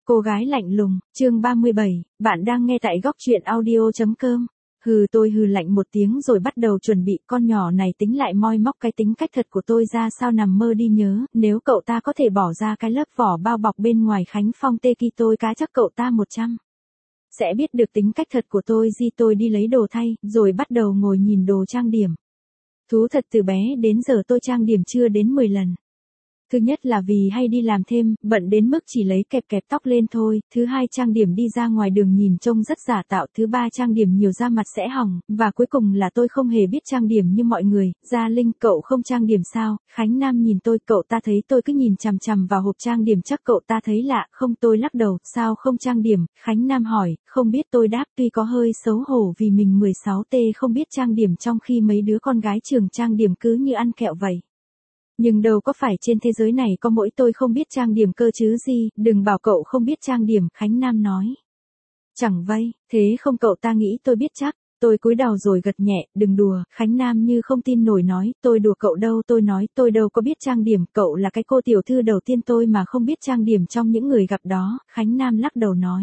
Cô gái lạnh lùng, chương 37, bạn đang nghe tại góc truyện audio.com. Tôi hừ lạnh một tiếng rồi bắt đầu chuẩn bị, con nhỏ này tính lại moi móc cái tính cách thật của tôi ra sao nằm mơ đi nhớ, nếu cậu ta có thể bỏ ra cái lớp vỏ bao bọc bên ngoài Khánh Phong tê ki tôi cá chắc cậu ta 100. Sẽ biết được tính cách thật của tôi. Tôi đi lấy đồ thay, rồi bắt đầu ngồi nhìn đồ trang điểm. Thú thật từ bé đến giờ tôi trang điểm chưa đến 10 lần. Thứ nhất là vì hay đi làm thêm, bận đến mức chỉ lấy kẹp tóc lên thôi. Thứ hai, trang điểm đi ra ngoài đường nhìn trông rất giả tạo. Thứ ba, trang điểm nhiều da mặt sẽ hỏng. Và cuối cùng là tôi không hề biết trang điểm như mọi người. Gia Linh, cậu không trang điểm sao? Khánh Nam nhìn tôi, cậu ta thấy tôi cứ nhìn chằm chằm vào hộp trang điểm chắc cậu ta thấy lạ. Không, tôi lắc đầu, sao không trang điểm? Khánh Nam hỏi, không biết tôi đáp, tuy có hơi xấu hổ vì mình 16T không biết trang điểm trong khi mấy đứa con gái trường trang điểm cứ như ăn kẹo vậy. Nhưng đâu có phải trên thế giới này có mỗi tôi không biết trang điểm cơ chứ gì, đừng bảo cậu không biết trang điểm, Khánh Nam nói. Chẳng vây, thế không cậu ta nghĩ tôi biết chắc, tôi cúi đầu rồi gật nhẹ, đừng đùa, Khánh Nam như không tin nổi nói, tôi đùa cậu đâu, tôi nói, tôi đâu có biết trang điểm, cậu là cái cô tiểu thư đầu tiên tôi mà không biết trang điểm trong những người gặp đó, Khánh Nam lắc đầu nói.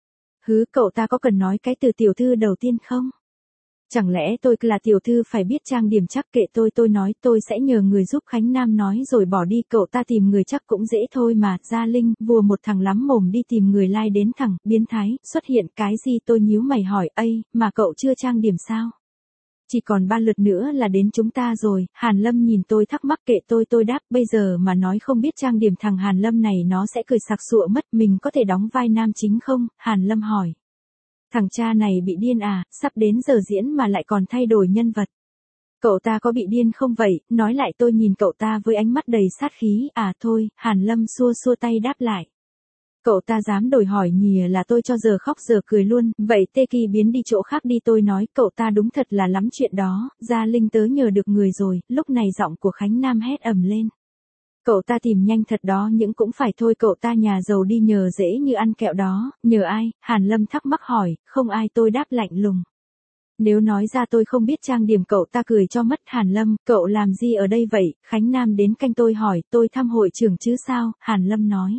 Cậu ta có cần nói cái từ tiểu thư đầu tiên không? Chẳng lẽ tôi là tiểu thư phải biết trang điểm chắc, kệ tôi nói tôi sẽ nhờ người giúp, Khánh Nam nói rồi bỏ đi. Cậu ta tìm người chắc cũng dễ thôi mà. Gia Linh, vùa một thằng lắm mồm đi tìm người lai đến thẳng, biến thái, xuất hiện cái gì? Tôi nhíu mày hỏi, ây, mà cậu chưa trang điểm sao? Chỉ còn 3 lượt nữa là đến chúng ta rồi. Hàn Lâm nhìn tôi thắc mắc, kệ tôi đáp, bây giờ mà nói không biết trang điểm thằng Hàn Lâm này nó sẽ cười sặc sụa mất. Mình có thể đóng vai nam chính không? Hàn Lâm hỏi. Thằng cha này bị điên à, sắp đến giờ diễn mà lại còn thay đổi nhân vật. Cậu ta có bị điên không vậy? Nói lại, tôi nhìn cậu ta với ánh mắt đầy sát khí. À thôi, Hàn Lâm xua tay đáp lại. Cậu ta dám đổi hỏi nhìa là tôi cho giờ khóc giờ cười luôn. Vậy Tê Kỳ biến đi chỗ khác đi, tôi nói. Cậu ta đúng thật là lắm chuyện đó. Gia Linh, tớ nhờ được người rồi. Lúc này giọng của Khánh Nam hét ầm lên. Cậu ta tìm nhanh thật đó, nhưng cũng phải thôi, cậu ta nhà giàu đi nhờ dễ như ăn kẹo đó. Nhờ ai? Hàn Lâm thắc mắc hỏi. Không ai, tôi đáp lạnh lùng. Nếu nói ra tôi không biết trang điểm, cậu ta cười cho mất. Hàn Lâm, cậu làm gì ở đây vậy? Khánh Nam đến canh tôi hỏi. Tôi thăm hội trưởng chứ sao? Hàn Lâm nói.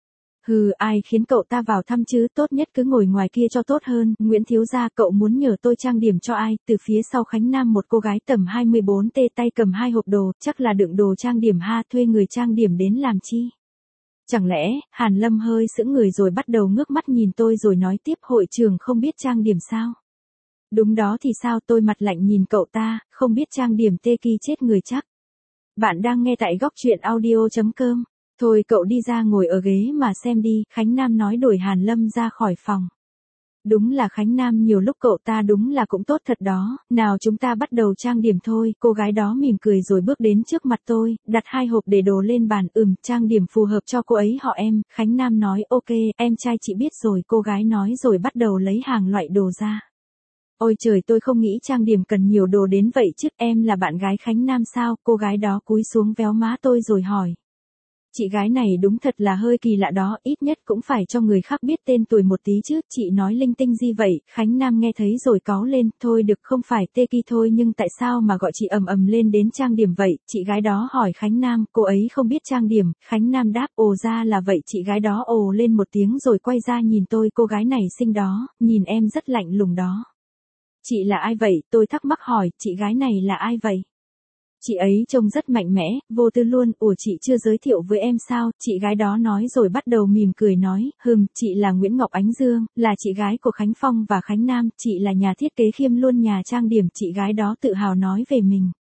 Ai khiến cậu ta vào thăm chứ, tốt nhất cứ ngồi ngoài kia cho tốt hơn. Nguyễn thiếu gia, cậu muốn nhờ tôi trang điểm cho ai? Từ phía sau Khánh Nam một cô gái tầm 24T tay cầm 2 hộp đồ, chắc là đựng đồ trang điểm ha, thuê người trang điểm đến làm chi? Chẳng lẽ? Hàn Lâm hơi sững người rồi bắt đầu ngước mắt nhìn tôi rồi nói tiếp, hội trưởng không biết trang điểm sao? Đúng đó thì sao? Tôi mặt lạnh nhìn cậu ta, không biết trang điểm Tê Kỳ chết người chắc. Bạn đang nghe tại góc truyện audio.com. Thôi cậu đi ra ngồi ở ghế mà xem đi, Khánh Nam nói đuổi Hàn Lâm ra khỏi phòng. Đúng là Khánh Nam, nhiều lúc cậu ta đúng là cũng tốt thật đó. Nào chúng ta bắt đầu trang điểm thôi. Cô gái đó mỉm cười rồi bước đến trước mặt tôi, đặt 2 hộp để đồ lên bàn. Trang điểm phù hợp cho cô ấy họ em. Khánh Nam nói, ok, em trai chị biết rồi. Cô gái nói rồi bắt đầu lấy hàng loại đồ ra. Ôi trời, tôi không nghĩ trang điểm cần nhiều đồ đến vậy chứ. Em là bạn gái Khánh Nam sao? Cô gái đó cúi xuống véo má tôi rồi hỏi. Chị gái này đúng thật là hơi kỳ lạ đó, ít nhất cũng phải cho người khác biết tên tuổi một tí chứ. Chị nói linh tinh gì vậy? Khánh Nam nghe thấy rồi cáu lên. Thôi được, không phải Tê Kỳ thôi, nhưng tại sao mà gọi chị ầm lên đến trang điểm vậy? Chị gái đó hỏi Khánh Nam. Cô ấy không biết trang điểm. Khánh Nam đáp, ồ ra là vậy. Chị gái đó ồ lên một tiếng rồi quay ra nhìn tôi. Cô gái này xinh đó, nhìn em rất lạnh lùng đó. Chị là ai vậy? Tôi thắc mắc hỏi. Chị gái này là ai vậy? Chị ấy trông rất mạnh mẽ, vô tư luôn. Ủa, chị chưa giới thiệu với em sao? Chị gái đó nói rồi bắt đầu mỉm cười nói, chị là Nguyễn Ngọc Ánh Dương, là chị gái của Khánh Phong và Khánh Nam, chị là nhà thiết kế kiêm luôn nhà trang điểm. Chị gái đó tự hào nói về mình.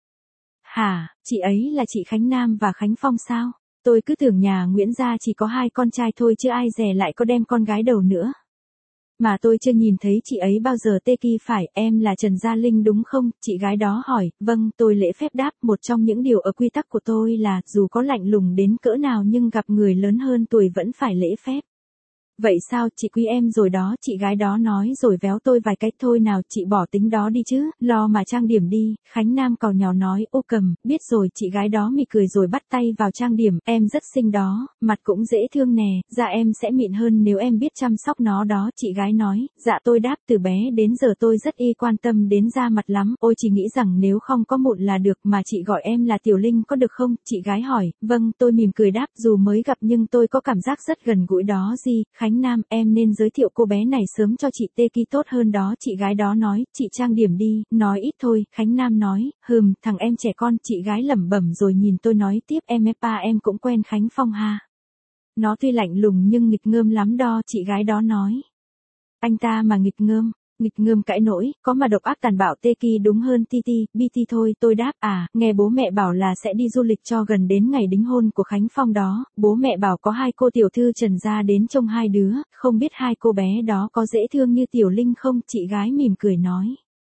Hả, chị ấy là chị Khánh Nam và Khánh Phong sao? Tôi cứ tưởng nhà Nguyễn gia chỉ có 2 con trai thôi chứ ai dè lại có đem con gái đầu nữa. Mà tôi chưa nhìn thấy chị ấy bao giờ. Tê Kỳ phải, em là Trần Gia Linh đúng không? Chị gái đó hỏi. Vâng, tôi lễ phép đáp. Một trong những điều ở quy tắc của tôi là, dù có lạnh lùng đến cỡ nào nhưng gặp người lớn hơn tuổi vẫn phải lễ phép. Vậy sao, chị quý em rồi đó, chị gái đó nói rồi véo tôi vài cái. Thôi nào, chị bỏ tính đó đi chứ, lo mà trang điểm đi. Khánh Nam càu nhàu nói, ô cầm, biết rồi. Chị gái đó mỉm cười rồi bắt tay vào trang điểm. Em rất xinh đó, mặt cũng dễ thương nè, da em sẽ mịn hơn nếu em biết chăm sóc nó đó. Chị gái nói, dạ tôi đáp, từ bé đến giờ tôi rất quan tâm đến da mặt lắm. Ôi, chị nghĩ rằng nếu không có mụn là được, mà chị gọi em là Tiểu Linh có được không? Chị gái hỏi, vâng, tôi mỉm cười đáp, dù mới gặp nhưng tôi có cảm giác rất gần gũi đó. Khánh Khánh Nam, em nên giới thiệu cô bé này sớm cho chị Teki tốt hơn đó. Chị gái đó nói, chị trang điểm đi, nói ít thôi. Khánh Nam nói, thằng em trẻ con. Chị gái lẩm bẩm rồi nhìn tôi nói tiếp, em cũng quen Khánh Phong ha. Nó tuy lạnh lùng nhưng nghịch ngợm lắm đó. Chị gái đó nói. Anh ta mà nghịch ngợm cãi nỗi, có mà độc ác tàn bạo. Teki đúng hơn BT thôi. Tôi đáp, nghe bố mẹ bảo là sẽ đi du lịch cho gần đến ngày đính hôn của Khánh Phong đó, bố mẹ bảo có 2 cô tiểu thư Trần gia đến trông 2 đứa, không biết 2 cô bé đó có dễ thương như Tiểu Linh không. Chị gái mỉm cười nói.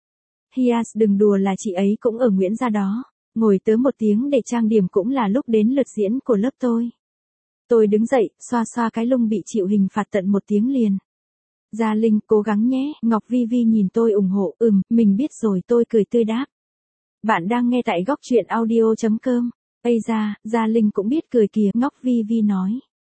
Hias, đừng đùa, là chị ấy cũng ở Nguyễn gia đó. Ngồi tớ một tiếng để trang điểm cũng là lúc đến lượt diễn của lớp tôi. Tôi đứng dậy, xoa xoa cái lưng bị chịu hình phạt tận 1 tiếng liền. Gia Linh, cố gắng nhé. Ngọc Vi Vi nhìn tôi ủng hộ, mình biết rồi. Tôi cười tươi đáp. Bạn đang nghe tại góc truyện audio.com. Ây da, Gia Linh cũng biết cười kìa. Ngọc Vi Vi nói.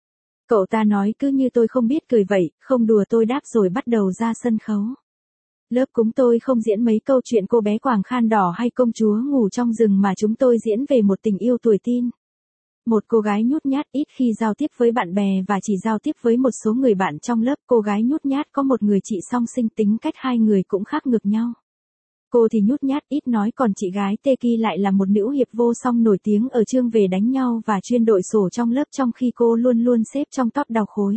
Cậu ta nói cứ như tôi không biết cười vậy, không đùa. Tôi đáp rồi bắt đầu ra sân khấu. Lớp chúng tôi không diễn mấy câu chuyện cô bé Quàng Khan Đỏ hay công chúa ngủ trong rừng mà chúng tôi diễn về một tình yêu tuổi teen. Một cô gái nhút nhát, ít khi giao tiếp với bạn bè và chỉ giao tiếp với một số người bạn trong lớp. Cô gái nhút nhát có một người chị song sinh, tính cách 2 người cũng khác ngược nhau. Cô thì nhút nhát, ít nói, còn chị gái Teki lại là một nữ hiệp vô song nổi tiếng ở chương về đánh nhau và chuyên đội sổ trong lớp, trong khi cô luôn luôn xếp trong top đầu khối.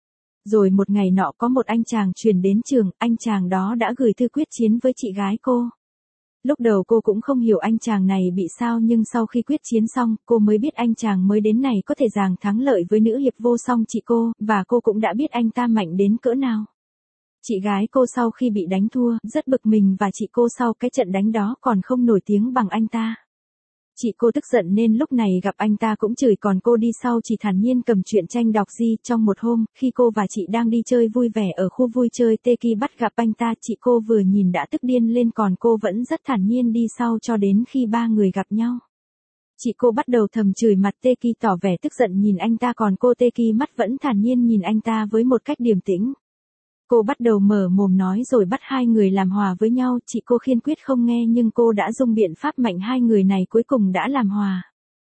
Rồi một ngày nọ có một anh chàng chuyển đến trường, anh chàng đó đã gửi thư quyết chiến với chị gái cô. Lúc đầu cô cũng không hiểu anh chàng này bị sao, nhưng sau khi quyết chiến xong, cô mới biết anh chàng mới đến này có thể giành thắng lợi với nữ hiệp vô song chị cô, và cô cũng đã biết anh ta mạnh đến cỡ nào. Chị gái cô sau khi bị đánh thua, rất bực mình, và chị cô sau cái trận đánh đó còn không nổi tiếng bằng anh ta. Chị cô tức giận nên lúc này gặp anh ta cũng chửi, còn cô đi sau chỉ thản nhiên cầm truyện tranh đọc. Trong một hôm, khi cô và chị đang đi chơi vui vẻ ở khu vui chơi, Teki bắt gặp anh ta. Chị cô vừa nhìn đã tức điên lên, còn cô vẫn rất thản nhiên đi sau cho đến khi 3 người gặp nhau. Chị cô bắt đầu thầm chửi mặt Teki, tỏ vẻ tức giận nhìn anh ta, còn cô Teki mắt vẫn thản nhiên nhìn anh ta với một cách điềm tĩnh. Cô bắt đầu mở mồm nói rồi bắt 2 người làm hòa với nhau. Chị cô kiên quyết không nghe, nhưng cô đã dùng biện pháp mạnh, 2 người này cuối cùng đã làm hòa.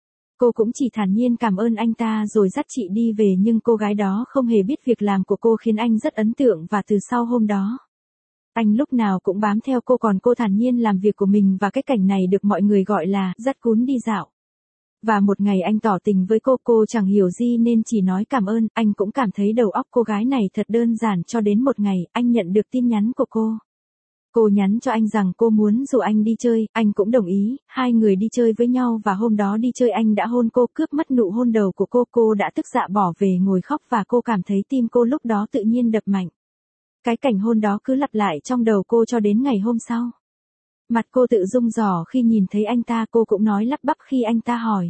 Cô cũng chỉ thản nhiên cảm ơn anh ta rồi dắt chị đi về, nhưng cô gái đó không hề biết việc làm của cô khiến anh rất ấn tượng, và từ sau hôm đó, anh lúc nào cũng bám theo cô, còn cô thản nhiên làm việc của mình, và cái cảnh này được mọi người gọi là dắt cún đi dạo. Và một ngày anh tỏ tình với cô chẳng hiểu gì nên chỉ nói cảm ơn. Anh cũng cảm thấy đầu óc cô gái này thật đơn giản, cho đến một ngày, anh nhận được tin nhắn của cô. Cô nhắn cho anh rằng cô muốn rủ anh đi chơi, anh cũng đồng ý, 2 người đi chơi với nhau, và hôm đó đi chơi anh đã hôn cô, cướp mất nụ hôn đầu của cô đã tức dạ bỏ về ngồi khóc, và cô cảm thấy tim cô lúc đó tự nhiên đập mạnh. Cái cảnh hôn đó cứ lặp lại trong đầu cô cho đến ngày hôm sau. Mặt cô tự rung rỏ khi nhìn thấy anh ta, cô cũng nói lắp bắp khi anh ta hỏi.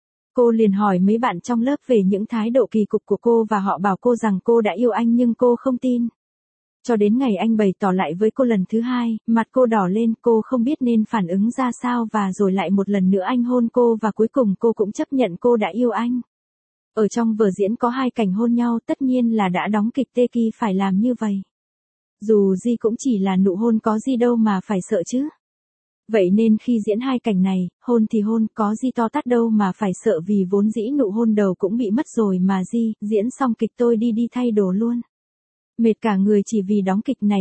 Cô liền hỏi mấy bạn trong lớp về những thái độ kỳ cục của cô, và họ bảo cô rằng cô đã yêu anh, nhưng cô không tin. Cho đến ngày anh bày tỏ lại với cô lần thứ 2, mặt cô đỏ lên, cô không biết nên phản ứng ra sao, và rồi lại một lần nữa anh hôn cô, và cuối cùng cô cũng chấp nhận cô đã yêu anh. Ở trong vở diễn có 2 cảnh hôn nhau, tất nhiên là đã đóng kịch Teki phải làm như vậy. Dù gì cũng chỉ là nụ hôn, có gì đâu mà phải sợ chứ. Vậy nên khi diễn 2 cảnh này, hôn thì hôn, có gì to tát đâu mà phải sợ, vì vốn dĩ nụ hôn đầu cũng bị mất rồi mà gì. Diễn xong kịch tôi đi thay đồ luôn. Mệt cả người chỉ vì đóng kịch này.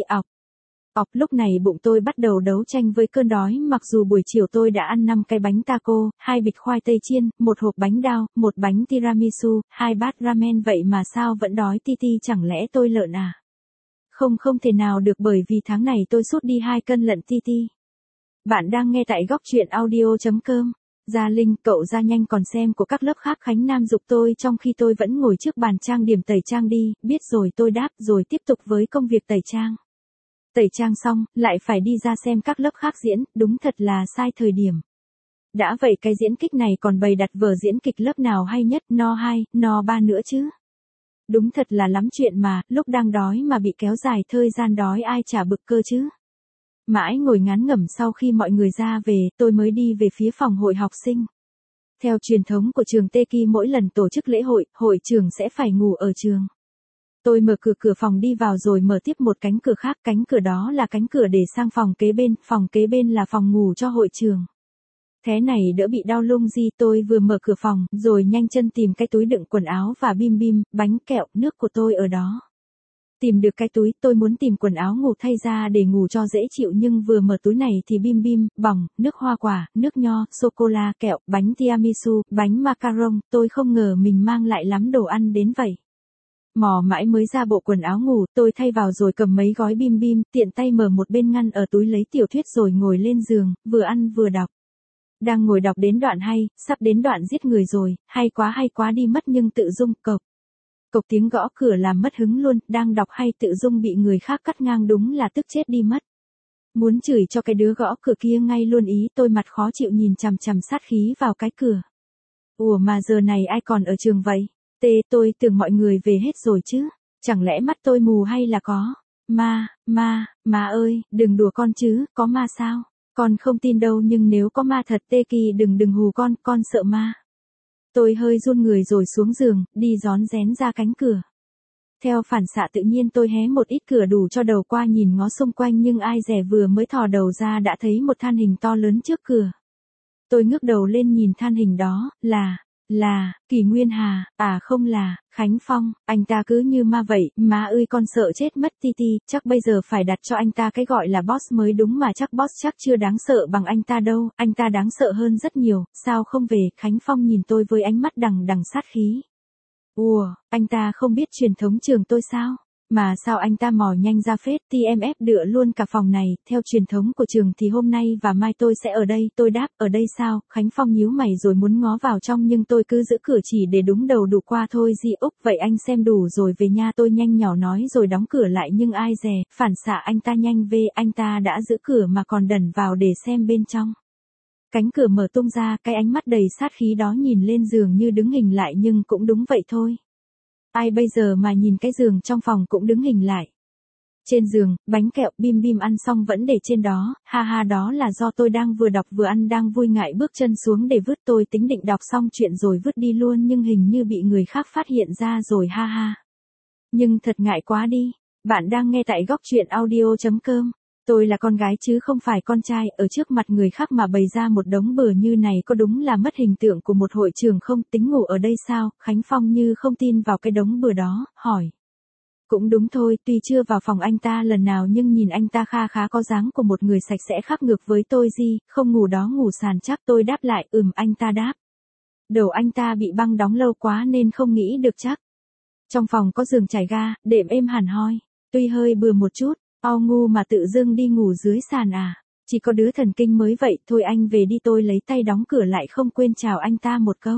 Lúc này bụng tôi bắt đầu đấu tranh với cơn đói, mặc dù buổi chiều tôi đã ăn 5 cái bánh taco, 2 bịch khoai tây chiên, 1 hộp bánh đao, 1 bánh tiramisu, 2 bát ramen, vậy mà sao vẫn đói. Chẳng lẽ tôi lợn à? Không thể nào được, bởi vì tháng này tôi sút đi 2 cân lận. Bạn đang nghe tại góc truyện audio.com. Gia Linh, cậu ra nhanh còn xem của các lớp khác. Khánh Nam giục tôi trong khi tôi vẫn ngồi trước bàn trang điểm. Tẩy trang đi. Biết rồi, tôi đáp, rồi tiếp tục với công việc tẩy trang. Tẩy trang xong, lại phải đi ra xem các lớp khác diễn, đúng thật là sai thời điểm. Đã vậy cái diễn kịch này còn bày đặt vở diễn kịch lớp nào hay nhất, no 2, no 3 nữa chứ. Đúng thật là lắm chuyện mà, lúc đang đói mà bị kéo dài thời gian đói, ai chả bực cơ chứ. Mãi ngồi ngán ngẩm sau khi mọi người ra về, tôi mới đi về phía phòng hội học sinh. Theo truyền thống của trường Teki, mỗi lần tổ chức lễ hội, hội trưởng sẽ phải ngủ ở trường. Tôi mở cửa phòng đi vào rồi mở tiếp một cánh cửa khác, cánh cửa đó là cánh cửa để sang phòng kế bên là phòng ngủ cho hội trưởng. Thế này đỡ bị đau lung gì, tôi vừa mở cửa phòng, rồi nhanh chân tìm cái túi đựng quần áo và bim bim, bánh kẹo, nước của tôi ở đó. Tìm được cái túi, tôi muốn tìm quần áo ngủ thay ra để ngủ cho dễ chịu, nhưng vừa mở túi này thì bim bim, bỏng, nước hoa quả, nước nho, sô-cô-la, kẹo, bánh tiramisu, bánh macaron, tôi không ngờ mình mang lại lắm đồ ăn đến vậy. Mò mãi mới ra bộ quần áo ngủ, tôi thay vào rồi cầm mấy gói bim bim, tiện tay mở một bên ngăn ở túi lấy tiểu thuyết rồi ngồi lên giường, vừa ăn vừa đọc. Đang ngồi đọc đến đoạn hay, sắp đến đoạn giết người rồi, hay quá đi mất nhưng tự dưng cộc. Cộc tiếng gõ cửa làm mất hứng luôn, đang đọc hay tự dưng bị người khác cắt ngang, đúng là tức chết đi mất. Muốn chửi cho cái đứa gõ cửa kia ngay luôn ý, tôi mặt khó chịu nhìn chằm chằm sát khí vào cái cửa. Ủa mà giờ này ai còn ở trường vậy? Tôi tưởng mọi người về hết rồi chứ, chẳng lẽ mắt tôi mù hay là có? Ma ơi, đừng đùa con chứ, có ma sao? Con không tin đâu, nhưng nếu có ma thật Kỳ đừng hù con sợ ma. Tôi hơi run người rồi xuống giường, đi rón rén ra cánh cửa. Theo phản xạ tự nhiên tôi hé một ít cửa đủ cho đầu qua nhìn ngó xung quanh, nhưng ai dè vừa mới thò đầu ra đã thấy một than hình to lớn trước cửa. Tôi ngước đầu lên nhìn than hình đó, là, Kỳ Nguyên Hà, à không là, Khánh Phong, anh ta cứ như ma vậy, má ơi con sợ chết mất Titi, chắc bây giờ phải đặt cho anh ta cái gọi là boss mới đúng mà chắc boss chắc chưa đáng sợ bằng anh ta đâu, anh ta đáng sợ hơn rất nhiều, sao không về, Khánh Phong nhìn tôi với ánh mắt đằng đằng sát khí. Ủa, anh ta không biết truyền thống trường tôi sao? Mà sao anh ta mò nhanh ra phết, TMF đựa luôn cả phòng này, theo truyền thống của trường thì hôm nay và mai tôi sẽ ở đây, tôi đáp, ở đây sao, Khánh Phong nhíu mày rồi muốn ngó vào trong nhưng tôi cứ giữ cửa chỉ để đúng đầu đủ qua thôi Di Úc, vậy anh xem đủ rồi về nha, tôi nhanh nhỏ nói rồi đóng cửa lại nhưng ai dè, phản xạ anh ta nhanh về, anh ta đã giữ cửa mà còn đẩn vào để xem bên trong. Cánh cửa mở tung ra, cái ánh mắt đầy sát khí đó nhìn lên giường như đứng hình lại nhưng cũng đúng vậy thôi. Ai bây giờ mà nhìn cái giường trong phòng cũng đứng hình lại. Trên giường, bánh kẹo bim bim ăn xong vẫn để trên đó, ha đó là do tôi đang vừa đọc vừa ăn đang vui ngại bước chân xuống để vứt, tôi tính định đọc xong chuyện rồi vứt đi luôn nhưng hình như bị người khác phát hiện ra rồi ha. Nhưng thật ngại quá đi. Bạn đang nghe tại góc truyện audio.com. Tôi là con gái chứ không phải con trai, ở trước mặt người khác mà bày ra một đống bừa như này có đúng là mất hình tượng của một hội trường không, tính ngủ ở đây sao, Khánh Phong như không tin vào cái đống bừa đó, hỏi. Cũng đúng thôi, tuy chưa vào phòng anh ta lần nào nhưng nhìn anh ta khá có dáng của một người sạch sẽ khác ngược với tôi Di, không ngủ đó ngủ sàn chắc, tôi đáp lại, anh ta đáp. Đầu anh ta bị băng đóng lâu quá nên không nghĩ được chắc. Trong phòng có giường trải ga, đệm êm hẳn hoi, tuy hơi bừa một chút. Ngu mà tự dưng đi ngủ dưới sàn à, chỉ có đứa thần kinh mới vậy, thôi anh về đi, tôi lấy tay đóng cửa lại không quên chào anh ta một câu.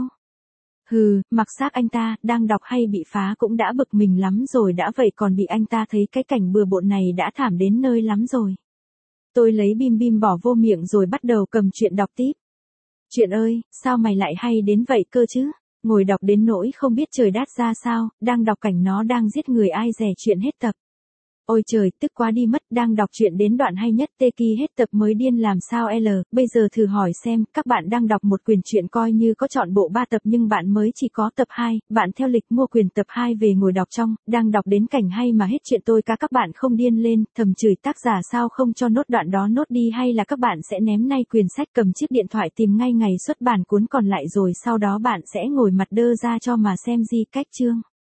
Mặc xác anh ta, đang đọc hay bị phá cũng đã bực mình lắm rồi đã vậy còn bị anh ta thấy cái cảnh bừa bộn này đã thảm đến nơi lắm rồi. Tôi lấy bim bim bỏ vô miệng rồi bắt đầu cầm chuyện đọc tiếp. Chuyện ơi, sao mày lại hay đến vậy cơ chứ? Ngồi đọc đến nỗi không biết trời đát ra sao, đang đọc cảnh nó đang giết người ai dè chuyện hết tập. Ôi trời, tức quá đi mất, đang đọc chuyện đến đoạn hay nhất Kỳ hết tập mới điên làm sao bây giờ thử hỏi xem, các bạn đang đọc một quyển truyện coi như có trọn bộ 3 tập nhưng bạn mới chỉ có tập 2, bạn theo lịch mua quyền tập 2 về ngồi đọc trong, đang đọc đến cảnh hay mà hết chuyện tôi các bạn không điên lên, thầm chửi tác giả sao không cho nốt đoạn đó nốt đi hay là các bạn sẽ ném nay quyển sách cầm chiếc điện thoại tìm ngay ngày xuất bản cuốn còn lại rồi sau đó bạn sẽ ngồi mặt đơ ra cho mà xem Di cách chương.